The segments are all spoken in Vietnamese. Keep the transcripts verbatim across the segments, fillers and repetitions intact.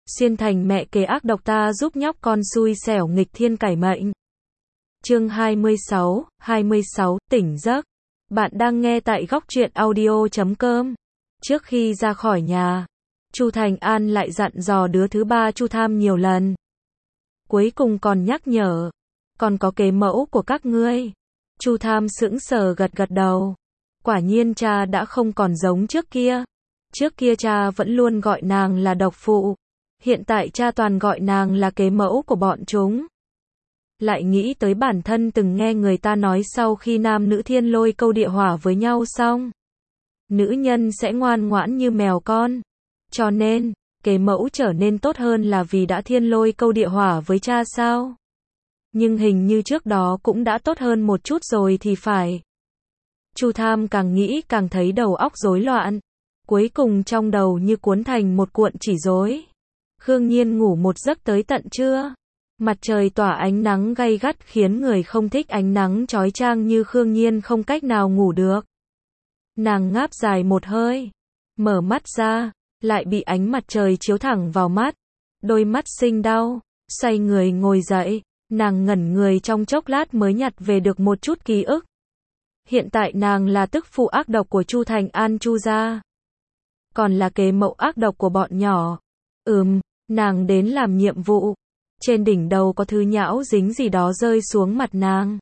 xuyên thành mẹ kế ác độc ta giúp nhóc con xui xẻo nghịch thiên cải mệnh. Chương hai mươi sáu, hai mươi sáu, tỉnh giấc. Bạn đang nghe tại góc truyện audio chấm com. Trước khi ra khỏi nhà, Chu Thành An lại dặn dò đứa thứ ba Chu Tham nhiều lần. Cuối cùng còn nhắc nhở, còn có kế mẫu của các ngươi. Chu Tham sững sờ gật gật đầu. Quả nhiên cha đã không còn giống trước kia. Trước kia cha vẫn luôn gọi nàng là độc phụ. Hiện tại cha toàn gọi nàng là kế mẫu của bọn chúng. Lại nghĩ tới bản thân từng nghe người ta nói sau khi nam nữ thiên lôi câu địa hỏa với nhau xong, nữ nhân sẽ ngoan ngoãn như mèo con. Cho nên, kế mẫu trở nên tốt hơn là vì đã thiên lôi câu địa hỏa với cha sao? Nhưng hình như trước đó cũng đã tốt hơn một chút rồi thì phải. Chu Tham càng nghĩ càng thấy đầu óc rối loạn. Cuối cùng trong đầu như cuốn thành một cuộn chỉ rối. Khương Nhiên ngủ một giấc tới tận trưa. Mặt trời tỏa ánh nắng gay gắt khiến người không thích ánh nắng chói chang như Khương Nhiên không cách nào ngủ được. Nàng ngáp dài một hơi, mở mắt ra, lại bị ánh mặt trời chiếu thẳng vào mắt. Đôi mắt sinh đau, xoay người ngồi dậy, nàng ngẩn người trong chốc lát mới nhặt về được một chút ký ức. Hiện tại nàng là tức phụ ác độc của Chu Thành An Chu gia, còn là kế mẫu ác độc của bọn nhỏ. Ừm, nàng đến làm nhiệm vụ. Trên đỉnh đầu có thứ nhão dính gì đó rơi xuống mặt nàng.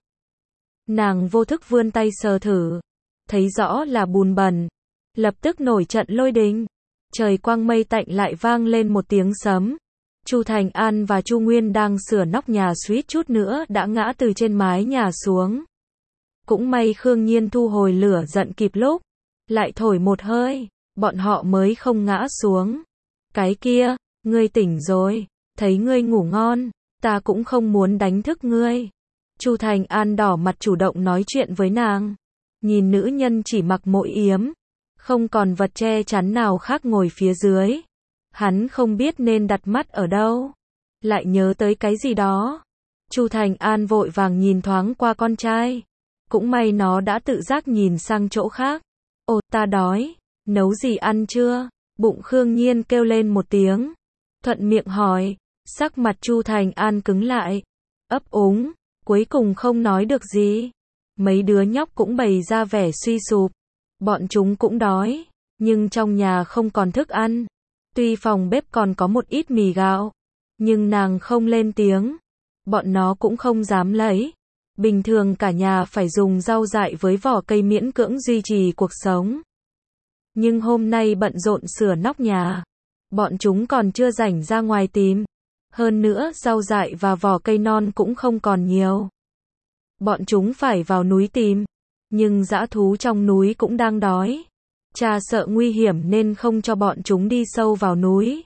Nàng vô thức vươn tay sờ thử, thấy rõ là bùn bẩn, lập tức nổi trận lôi đình. Trời quang mây tạnh lại vang lên một tiếng sấm. Chu Thành An và Chu Nguyên đang sửa nóc nhà suýt chút nữa đã ngã từ trên mái nhà xuống. Cũng may Khương Nhiên thu hồi lửa giận kịp lúc, lại thổi một hơi, bọn họ mới không ngã xuống. Cái kia, ngươi tỉnh rồi, thấy ngươi ngủ ngon, ta cũng không muốn đánh thức ngươi. Chu Thành An đỏ mặt chủ động nói chuyện với nàng. Nhìn nữ nhân chỉ mặc mỗi yếm, không còn vật che chắn nào khác ngồi phía dưới. Hắn không biết nên đặt mắt ở đâu, lại nhớ tới cái gì đó. Chu Thành An vội vàng nhìn thoáng qua con trai. Cũng may nó đã tự giác nhìn sang chỗ khác. Ồ, ta đói, nấu gì ăn chưa? Bụng Khương Nhiên kêu lên một tiếng. Thuận miệng hỏi, sắc mặt Chu Thành An cứng lại. Ấp úng, cuối cùng không nói được gì. Mấy đứa nhóc cũng bày ra vẻ suy sụp. Bọn chúng cũng đói, nhưng trong nhà không còn thức ăn. Tuy phòng bếp còn có một ít mì gạo, nhưng nàng không lên tiếng. Bọn nó cũng không dám lấy. Bình thường cả nhà phải dùng rau dại với vỏ cây miễn cưỡng duy trì cuộc sống. Nhưng hôm nay bận rộn sửa nóc nhà, bọn chúng còn chưa rảnh ra ngoài tìm. Hơn nữa rau dại và vỏ cây non cũng không còn nhiều. Bọn chúng phải vào núi tìm. Nhưng dã thú trong núi cũng đang đói. Cha sợ nguy hiểm nên không cho bọn chúng đi sâu vào núi.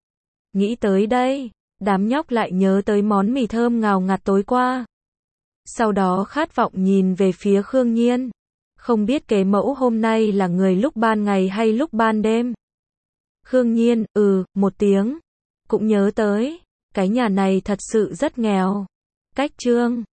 Nghĩ tới đây, đám nhóc lại nhớ tới món mì thơm ngào ngạt tối qua. Sau đó khát vọng nhìn về phía Khương Nhiên. Không biết kế mẫu hôm nay là người lúc ban ngày hay lúc ban đêm. Khương Nhiên, ừ, một tiếng. Cũng nhớ tới, cái nhà này thật sự rất nghèo. Cách chương